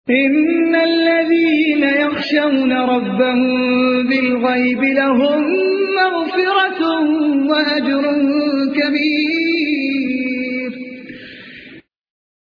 إن الذين يخشون ربهم بالغيب لهم مغفرة وأجر كبير.